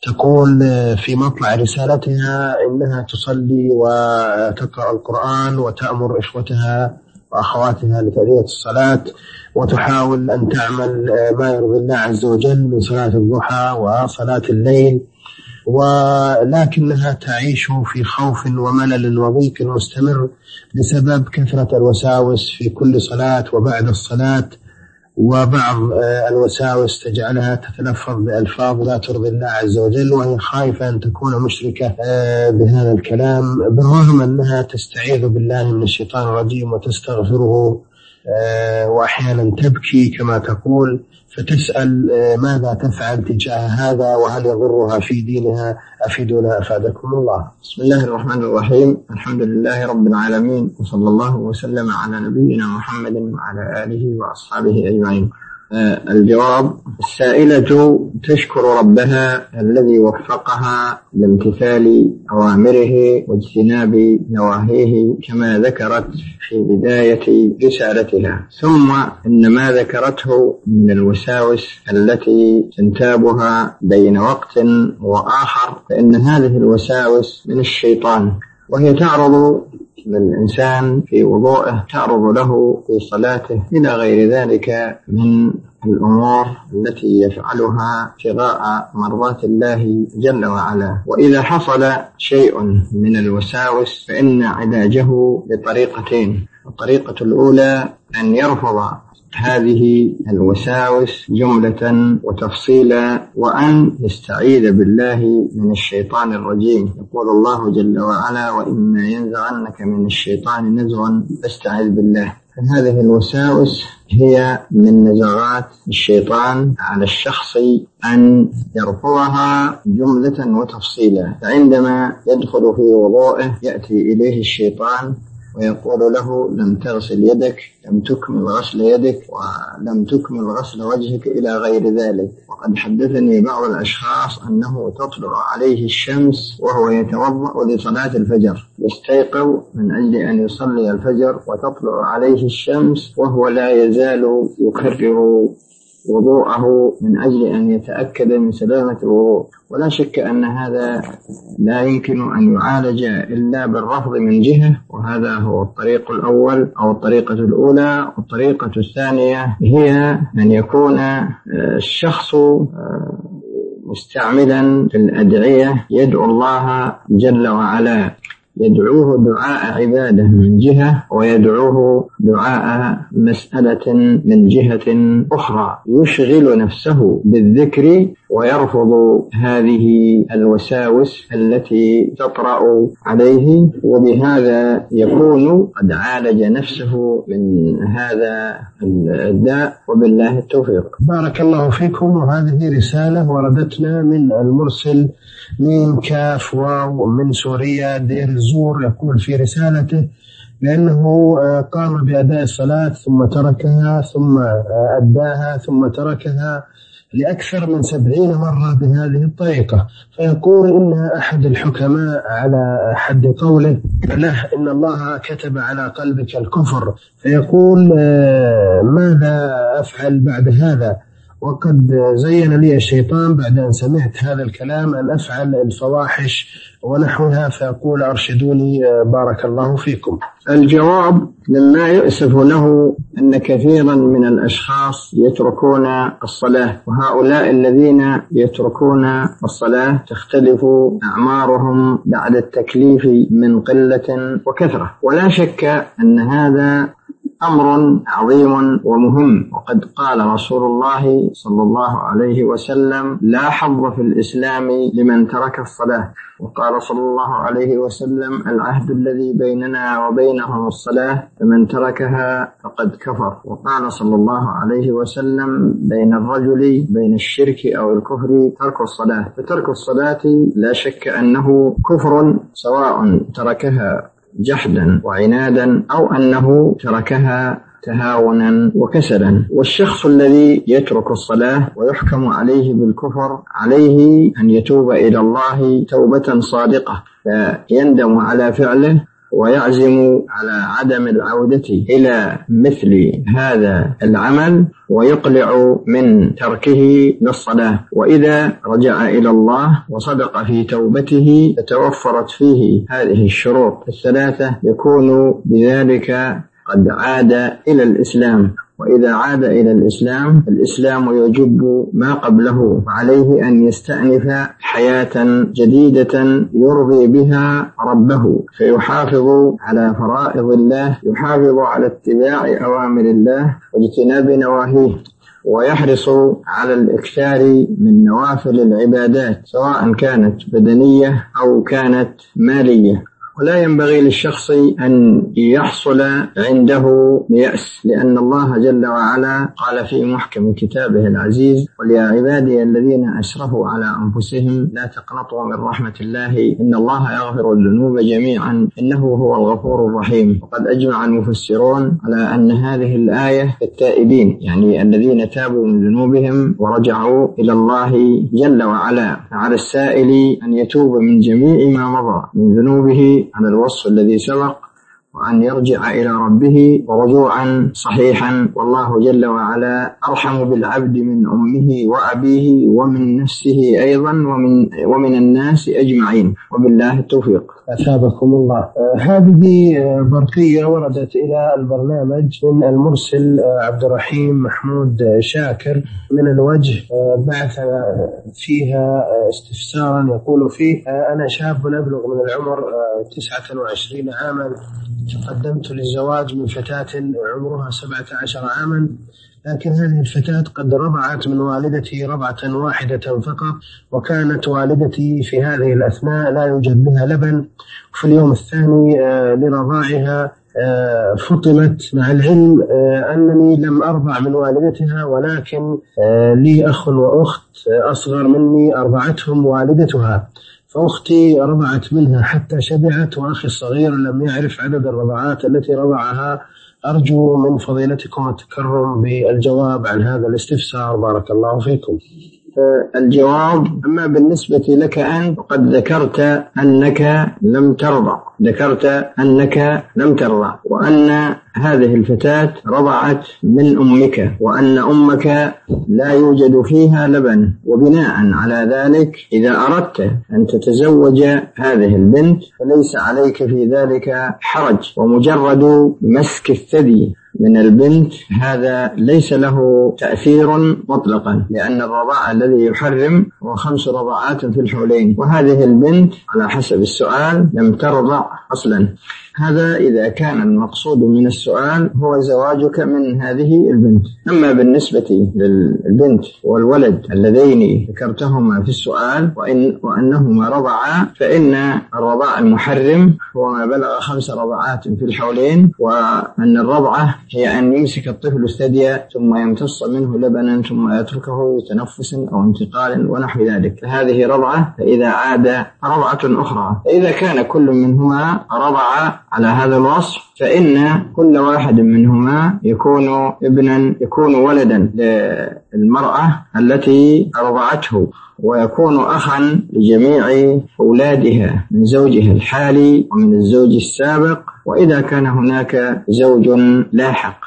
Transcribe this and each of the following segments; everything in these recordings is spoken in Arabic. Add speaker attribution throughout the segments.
Speaker 1: تقول في مطلع رسالتها إنها تصلي وتقرأ القرآن وتأمر إخوتها وأخواتها لتأدية الصلاة، وتحاول أن تعمل ما يرضي الله عز وجل من صلاة الضحى وصلاة الليل، ولكنها تعيش في خوف وملل وضيق مستمر بسبب كثرة الوساوس في كل صلاة وبعد الصلاة، وبعض الوساوس تجعلها تتلفظ بألفاظ لا ترضي الله عز وجل، وهي خايفة أن تكون مشركة بهذا الكلام، بالرغم أنها تستعيذ بالله من الشيطان الرجيم وتستغفره، وأحيانا تبكي كما تقول. فتسأل ماذا تفعل تجاه هذا، وهل يضرها في دينها؟ أفيدونا أفادكم الله.
Speaker 2: بسم الله الرحمن الرحيم. الحمد لله رب العالمين، وصلى الله وسلم على نبينا محمد وعلى آله وأصحابه أجمعين. الجواب: السائلة تشكر ربها الذي وفقها لامتثال أوامره واجتناب نواهيه كما ذكرت في بداية رسالتها، ثم إن ما ذكرته من الوساوس التي تنتابها بين وقت وآخر، فإن هذه الوساوس من الشيطان، وهي تعرض للإنسان في وضوءه، تعرض له في صلاته، إلى غير ذلك من الأمور التي يفعلها ابتغاء مرضات الله جل وعلا. وإذا حصل شيء من الوساوس فإن علاجه بطريقتين: الطريقة الأولى أن يرفض هذه الوساوس جملة وتفصيلا، وأن يستعيذ بالله من الشيطان الرجيم. يقول الله جل وعلا: وإما ينزغنك من الشيطان نزغ فاستعذ بالله. فهذه الوساوس هي من نزغات الشيطان على الشخص أن يرفضها جملة وتفصيلا. فعندما يدخل في وضوءه يأتي إليه الشيطان ويقول له: لم تغسل يدك، لم تكمل غسل يدك، ولم تكمل غسل وجهك، إلى غير ذلك. وقد حدثني بعض الأشخاص أنه تطلع عليه الشمس وهو يتوضأ لصلاة الفجر، يستيقظ من أجل أن يصلي الفجر، وتطلع عليه الشمس وهو لا يزال يكرر وضوءه من أجل أن يتأكد من سلامة الوضوء. ولا شك أن هذا لا يمكن أن يعالج إلا بالرفض من جهة، وهذا هو الطريق الأول أو الطريقة الأولى. والطريقة الثانية هي أن يكون الشخص مستعملا في الأدعية، يدعو الله جل وعلا، يدعوه دعاء عبادة من جهة، ويدعوه دعاء مسألة من جهة أخرى، يشغل نفسه بالذكر ويرفض هذه الوساوس التي تطرأ عليه، وبهذا يكون قد عالج نفسه من هذا الداء، وبالله التوفيق.
Speaker 1: بارك الله فيكم. وهذه رسالة وردتنا من المرسل من كاف واو من سوريا دير الزور، يقول في رسالته بأنه قام بأداء الصلاة ثم تركها، ثم أداها ثم تركها لأكثر من 70 مرة بهذه الطريقة. فيقول إن أحد الحكماء على حد قوله له: إن الله كتب على قلبك الكفر. فيقول: ماذا أفعل بعد هذا؟ وقد زين لي الشيطان بعد أن سمعت هذا الكلام أن أفعل الفواحش ونحوها، فيقول: أرشدوني بارك الله فيكم.
Speaker 2: الجواب: مما يؤسف له أن كثيرا من الأشخاص يتركون الصلاة، وهؤلاء الذين يتركون الصلاة تختلف أعمارهم بعد التكليف من قلة وكثرة. ولا شك أن هذا أمر عظيم ومهم، وقد قال رسول الله صلى الله عليه وسلم: لا حظ في الإسلام لمن ترك الصلاة. وقال صلى الله عليه وسلم: العهد الذي بيننا وبينهم الصلاة، فمن تركها فقد كفر. وقال صلى الله عليه وسلم: بين الرجل بين الشرك أو الكفر ترك الصلاة. فترك الصلاة لا شك أنه كفر، سواء تركها جحدا وعنادا أو أنه تركها تهاونا وكسلا. والشخص الذي يترك الصلاة ويحكم عليه بالكفر عليه أن يتوب إلى الله توبة صادقة، فيندم على فعله ويعزم على عدم العودة إلى مثل هذا العمل ويقلع من تركه للصلاة. وإذا رجع إلى الله وصدق في توبته فتوفرت فيه هذه الشروط الثلاثة يكون بذلك قد عاد إلى الإسلام. وإذا عاد إلى الإسلام الإسلام يجب ما قبله، وعليه أن يستأنف حياة جديدة يرضي بها ربه، فيحافظ على فرائض الله، يحافظ على اتباع أوامر الله واجتناب نواهيه، ويحرص على الإكثار من نوافل العبادات سواء كانت بدنية أو كانت مالية. ولا ينبغي للشخص أن يحصل عنده يأس، لأن الله جل وعلا قال في محكم كتابه العزيز: قل يا عبادي الذين أسرفوا على أنفسهم لا تقنطوا من رحمة الله إن الله يغفر الذنوب جميعا إنه هو الغفور الرحيم. وقد أجمع المفسرون على أن هذه الآية التائبين، يعني الذين تابوا من ذنوبهم ورجعوا إلى الله جل وعلا. على السائل أن يتوب من جميع ما مضى من ذنوبه على الوصف الذي سبق، وأن يرجع إلى ربه ورجوعا صحيحا. والله جل وعلا أرحم بالعبد من أمه وأبيه ومن نفسه أيضا ومن الناس أجمعين. وبالله التوفيق.
Speaker 1: أثابكم الله. هذه برقية وردت إلى البرنامج من المرسل عبد الرحيم محمود شاكر من الوجه، بعث فيها استفسارا يقول فيه: أنا شاب أبلغ من العمر 29 عاما، تقدمت للزواج من فتاة عمرها 17 عاما، لكن هذه الفتاة قد رضعت من والدتي رضعة واحدة فقط، وكانت والدتي في هذه الأثناء لا يوجد بها لبن. في اليوم الثاني لرضاعها فطمت، مع العلم أنني لم أرضع من والدتها، ولكن لي أخ وأخت أصغر مني أرضعتهم والدتها، فأختي رضعت منها حتى شبعت، وأخي الصغير لم يعرف عدد الرضعات التي رضعها. أرجو من فضيلتكم التكرم بالجواب عن هذا الاستفسار، بارك الله فيكم.
Speaker 2: الجواب: أما بالنسبة لك أنت قد ذكرت أنك لم ترضع، وأن هذه الفتاة رضعت من أمك، وأن أمك لا يوجد فيها لبن، وبناء على ذلك إذا أردت أن تتزوج هذه البنت فليس عليك في ذلك حرج، ومجرد مسك الثدي من البنت هذا ليس له تأثير مطلقا، لأن الرضاع الذي يحرم هو 5 رضاعات في الحولين، وهذه البنت على حسب السؤال لم ترضع أصلا. هذا إذا كان المقصود من السؤال هو زواجك من هذه البنت. أما بالنسبة للبنت والولد اللذين ذكرتهما في السؤال وأنهما رضعا، فإن الرضاع المحرم هو ما بلغ 5 رضعات في الحولين، وأن الرضعة هي أن يمسك الطفل الثدي ثم يمتص منه لبنا ثم يتركه لتنفس أو انتقال ونحو ذلك، فهذه رضعة. فإذا عاد رضعة أخرى، فإذا كان كل منهما رضع على هذا الوصف فإن كل واحد منهما يكون ولدا للمرأة التي رضعته، ويكون أخا لجميع أولادها من زوجها الحالي ومن الزوج السابق، وإذا كان هناك زوج لاحق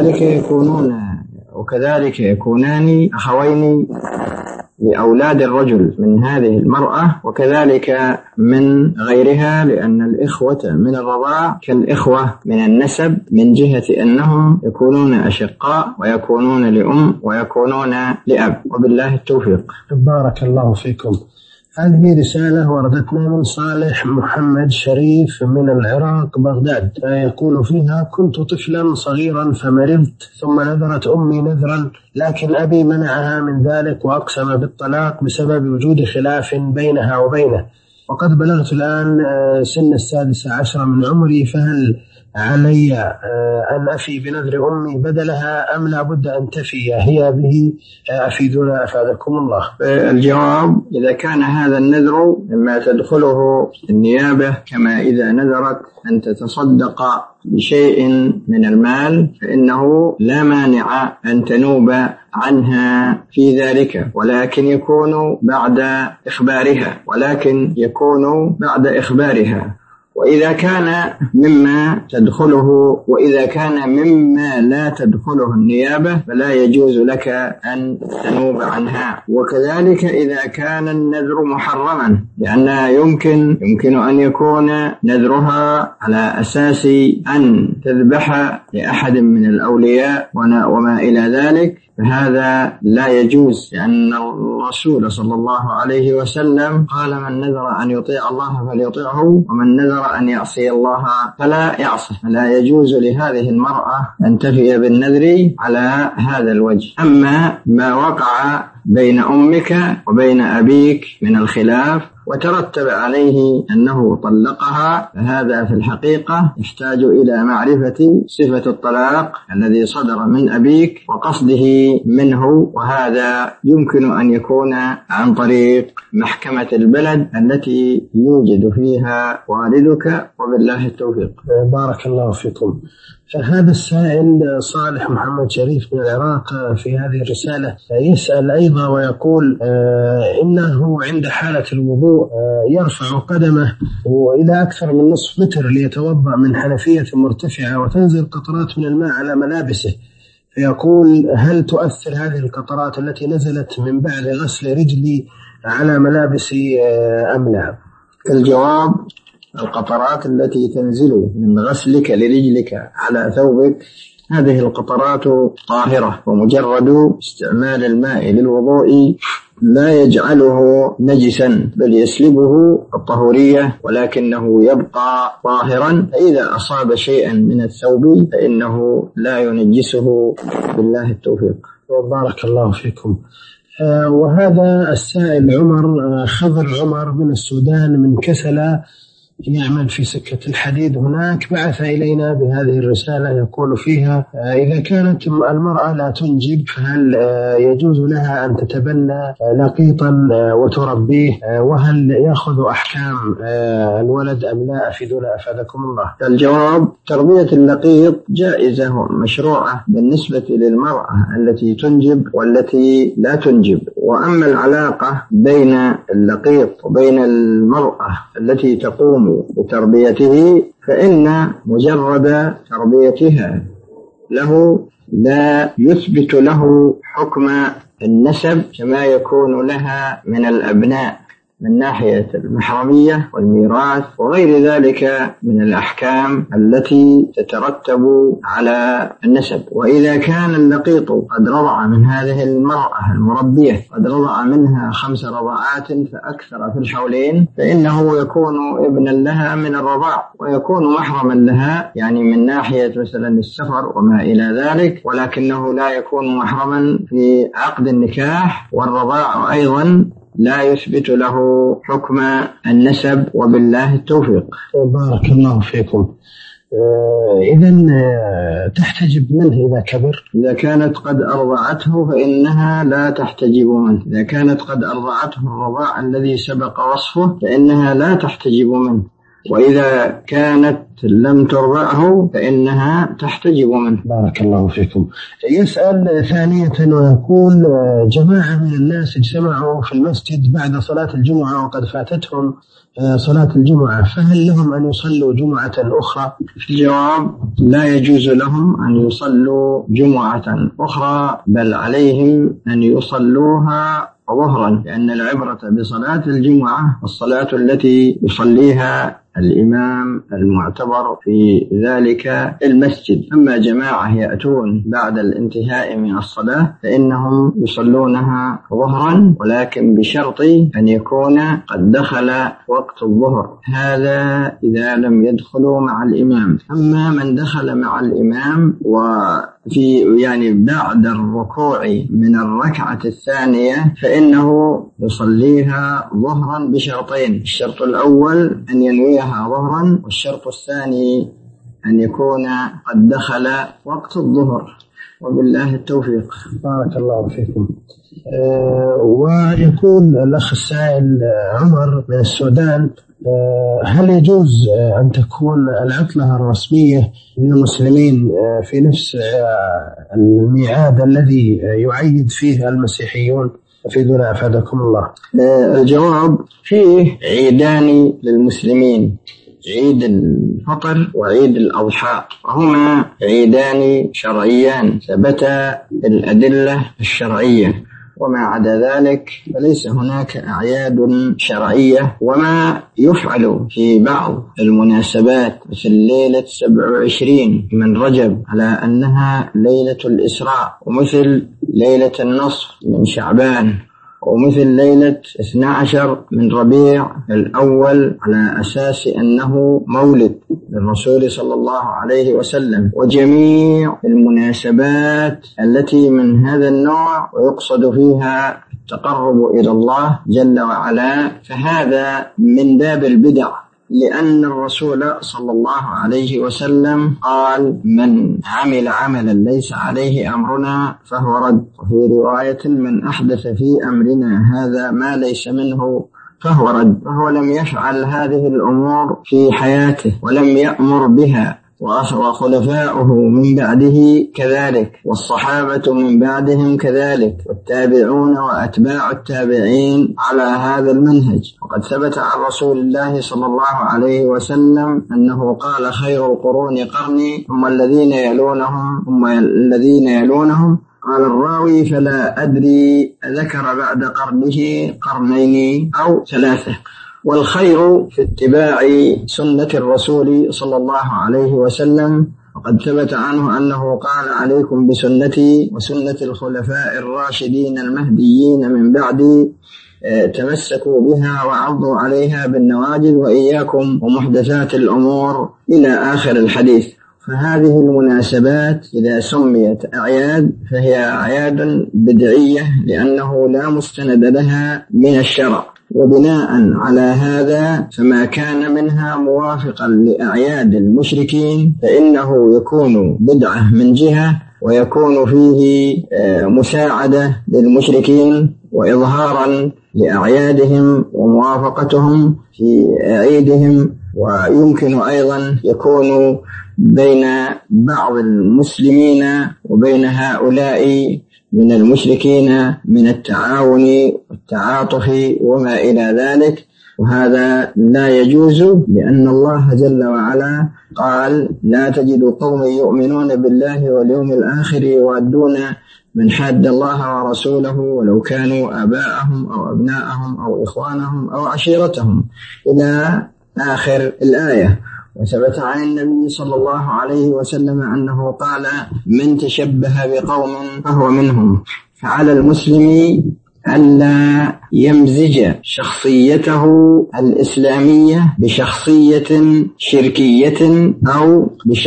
Speaker 2: وكذلك يكونان أخوين لأولاد الرجل من هذه المرأة، وكذلك من غيرها، لأن الإخوة من الرضاع كالإخوة من النسب، من جهة أنهم يكونون أشقاء ويكونون لأم ويكونون لأب. وبالله التوفيق.
Speaker 1: بارك الله فيكم. هذه رسالة وردتنا من صالح محمد شريف من العراق بغداد، يقول فيها: كنت طفلا صغيرا فمرضت، ثم نذرت أمي نذرا، لكن أبي منعها من ذلك وأقسم بالطلاق بسبب وجود خلاف بينها وبينه، وقد بلغت الآن سن 16 من عمري، فهل علي أن أفي بنذر أمي بدلها أم لا بد أن تفي هي به؟ أفيدونا أفادكم الله.
Speaker 2: الجواب: إذا كان هذا النذر مما تدخله النيابة، كما إذا نذرت أن تتصدق بشيء من المال، فإنه لا مانع أن تنوب عنها في ذلك، ولكن يكون بعد إخبارها وإذا كان مما تدخله وإذا كان مما لا تدخله النيابة فلا يجوز لك أن تنوب عنها. وكذلك إذا كان النذر محرما، لأنها يمكن أن يكون نذرها على أساس أن تذبح لأحد من الأولياء وما إلى ذلك، فهذا لا يجوز، لأن الرسول صلى الله عليه وسلم قال: من نذر أن يطيع الله فليطيعه، ومن نذر أن يعصي الله فلا يعصه. فلا يجوز لهذه المرأة أن تفي بالنذر على هذا الوجه. أما ما وقع بين أمك وبين أبيك من الخلاف وترتب عليه أنه طلقها، فهذا في الحقيقة يحتاج إلى معرفة صفة الطلاق الذي صدر من أبيك وقصده منه، وهذا يمكن أن يكون عن طريق محكمة البلد التي يوجد فيها والدك، وبالله التوفيق.
Speaker 1: بارك الله فيكم. فهذا السائل صالح محمد شريف من العراق في هذه الرسالة يسأل أيضا ويقول إنه عند حالة الوضوء يرفع قدمه وإلى أكثر من نصف متر ليتوضأ من حنفية مرتفعة وتنزل قطرات من الماء على ملابسه، فيقول: هل تؤثر هذه القطرات التي نزلت من بعد غسل رجلي على ملابسي أم لا؟
Speaker 2: الجواب: القطرات التي تنزل من غسلك لرجلك على ثوبك هذه القطرات طاهرة، ومجرد استعمال الماء للوضوء لا يجعله نجسا، بل يسلبه الطهورية، ولكنه يبقى طاهرا. فإذا أصاب شيئا من الثوب فإنه لا ينجسه، بالله التوفيق.
Speaker 1: بارك الله فيكم. وهذا السائل خضر عمر من السودان من كسلة يعمل في سكة الحديد هناك، بعث إلينا بهذه الرسالة يقول فيها: إذا كانت المرأة لا تنجب فهل يجوز لها أن تتبنى لقيطا وتربيه، وهل يأخذ أحكام الولد أم لا؟ أفيدونا أفادكم الله.
Speaker 2: الجواب: تربية اللقيط جائزة مشروعة بالنسبة للمرأة التي تنجب والتي لا تنجب. وأما العلاقة بين اللقيط وبين المرأة التي تقوم بتربيته فإن مجرد تربيتها له لا يثبت له حكم النسب كما يكون لها من الأبناء من ناحية المحرمية والميراث وغير ذلك من الأحكام التي تترتب على النسب. وإذا كان اللقيط قد رضع من هذه المرأة المربية قد رضع منها 5 رضعات فأكثر في الحولين، فإنه يكون ابنا لها من الرضاع ويكون محرما لها، يعني من ناحية مثلا السفر وما إلى ذلك، ولكنه لا يكون محرما في عقد النكاح، والرضاع أيضا لا يثبت له حكم النسب، وبالله التوفيق.
Speaker 1: بارك الله فيكم. إذن تحتجب منه إذا كبر؟
Speaker 2: إذا كانت قد أرضعته فإنها لا تحتجب منه. إذا كانت قد أرضعته الرضاع الذي سبق وصفه فإنها لا تحتجب منه، وإذا كانت لم ترضعه فإنها تحتجب منه.
Speaker 1: بارك الله فيكم. يسأل ثانية ويقول: جماعة من الناس اجتمعوا في المسجد بعد صلاة الجمعة وقد فاتتهم صلاة الجمعة، فهل لهم أن يصلوا جمعة أخرى؟
Speaker 2: الجواب: لا يجوز لهم أن يصلوا جمعة أخرى، بل عليهم أن يصلوها ظهرا، لأن العبرة بصلاة الجمعة والصلاة التي يصليها الإمام المعتبر في ذلك المسجد. أما جماعة يأتون بعد الانتهاء من الصلاة فإنهم يصلونها ظهرا، ولكن بشرط أن يكون قد دخل وقت الظهر، هذا إذا لم يدخلوا مع الإمام. أما من دخل مع الإمام يعني بعد الركوع من الركعة الثانية فإنه يصليها ظهرا بشرطين: الشرط الأول أن ينويها ظهرا، والشرط الثاني أن يكون قد دخل وقت الظهر، وبالله التوفيق.
Speaker 1: بارك الله فيكم. ويقول الأخ السائل عمر من السودان: هل يجوز أن تكون العطلة الرسمية للمسلمين في نفس الميعاد الذي يعيد فيه المسيحيون؟ أفيدونا أفادكم الله.
Speaker 2: الجواب: فيه عيدان للمسلمين، عيد الفطر وعيد الأضحى، وهما عيدان شرعيان ثبت الأدلة الشرعية، وما عدا ذلك فليس هناك أعياد شرعية. وما يفعل في بعض المناسبات مثل ليلة 27 من رجب على أنها ليلة الإسراء، ومثل ليلة النصف من شعبان، ومثل ليلة 12 من ربيع الأول على أساس أنه مولد للرسول صلى الله عليه وسلم، وجميع المناسبات التي من هذا النوع ويقصد فيها التقرب إلى الله جل وعلا، فهذا من باب البدع، لأن الرسول صلى الله عليه وسلم قال: من عمل عملا ليس عليه أمرنا فهو رد. وفي رواية: من أحدث في أمرنا هذا ما ليس منه فهو رد. فهو لم يفعل هذه الأمور في حياته ولم يأمر بها، وخلفاؤه من بعده كذلك، والصحابة من بعدهم كذلك، والتابعون وأتباع التابعين على هذا المنهج. وقد ثبت عن رسول الله صلى الله عليه وسلم أنه قال: خير القرون قرني ثم الذين يلونهم ثم الذين يلونهم. قال الراوي: فلا أدري ذكر بعد قرنه قرنين أو ثلاثة. والخير في اتباع سنة الرسول صلى الله عليه وسلم، وقد ثبت عنه أنه قال: عليكم بسنتي وسنة الخلفاء الراشدين المهديين من بعدي، تمسكوا بها وعضوا عليها بالنواجذ وإياكم ومحدثات الأمور إلى آخر الحديث. فهذه المناسبات إذا سميت أعياد فهي أعياد بدعية، لأنه لا مستند لها من الشرع، وبناء على هذا فما كان منها موافقا لأعياد المشركين فإنه يكون بدعة من جهة، ويكون فيه مساعدة للمشركين وإظهارا لأعيادهم وموافقتهم في عيدهم. ويمكن أيضا يكون بين بعض المسلمين وبين هؤلاء من المشركين من التعاون والتعاطف وما إلى ذلك، وهذا لا يجوز، لأن الله جل وعلا قال: لا تجد قوم يؤمنون بالله واليوم الآخر يودون من حاد الله ورسوله ولو كانوا آباءهم أو أبناءهم أو إخوانهم أو عشيرتهم إلى آخر الآية. وثبت عن النبي صلى الله عليه وسلم أنه قال: من تشبه بقوم فهو منهم. فعلى المسلم ألا يمزج شخصيته الإسلامية بشخصية شركية أو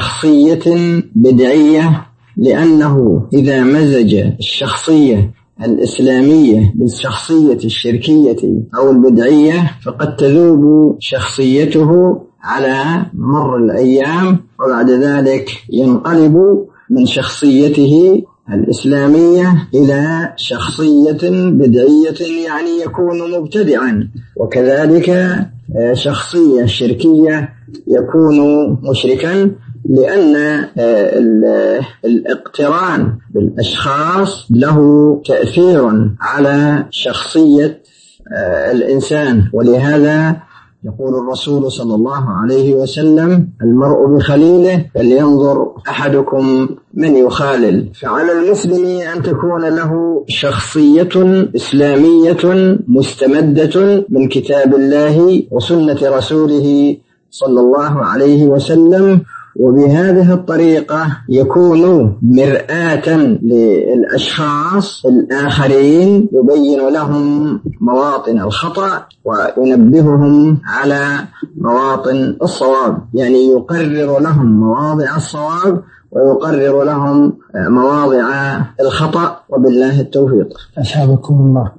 Speaker 2: بشخصية بدعية، لأنه إذا مزج الشخصية الإسلامية بالشخصية الشركية أو البدعية فقد تذوب شخصيته على مر الأيام، وبعد ذلك ينقلب من شخصيته الإسلامية إلى شخصية بدعية، يعني يكون مبتدعا، وكذلك شخصية شركية يكون مشركا، لأن الاقتران بالأشخاص له تأثير على شخصية الإنسان. ولهذا يقول الرسول صلى الله عليه وسلم: المرء بخليله فلينظر أحدكم من يخالل. فعلى المسلم أن تكون له شخصية إسلامية مستمدة من كتاب الله وسنة رسوله صلى الله عليه وسلم، وبهذه الطريقة يكون مرآة للأشخاص الآخرين، يبين لهم مواطن الخطأ وينبههم على مواطن الصواب، يعني يقرر لهم مواضع الصواب ويقرر لهم مواضع الخطأ، وبالله التوفيق.
Speaker 1: أسعدكم الله.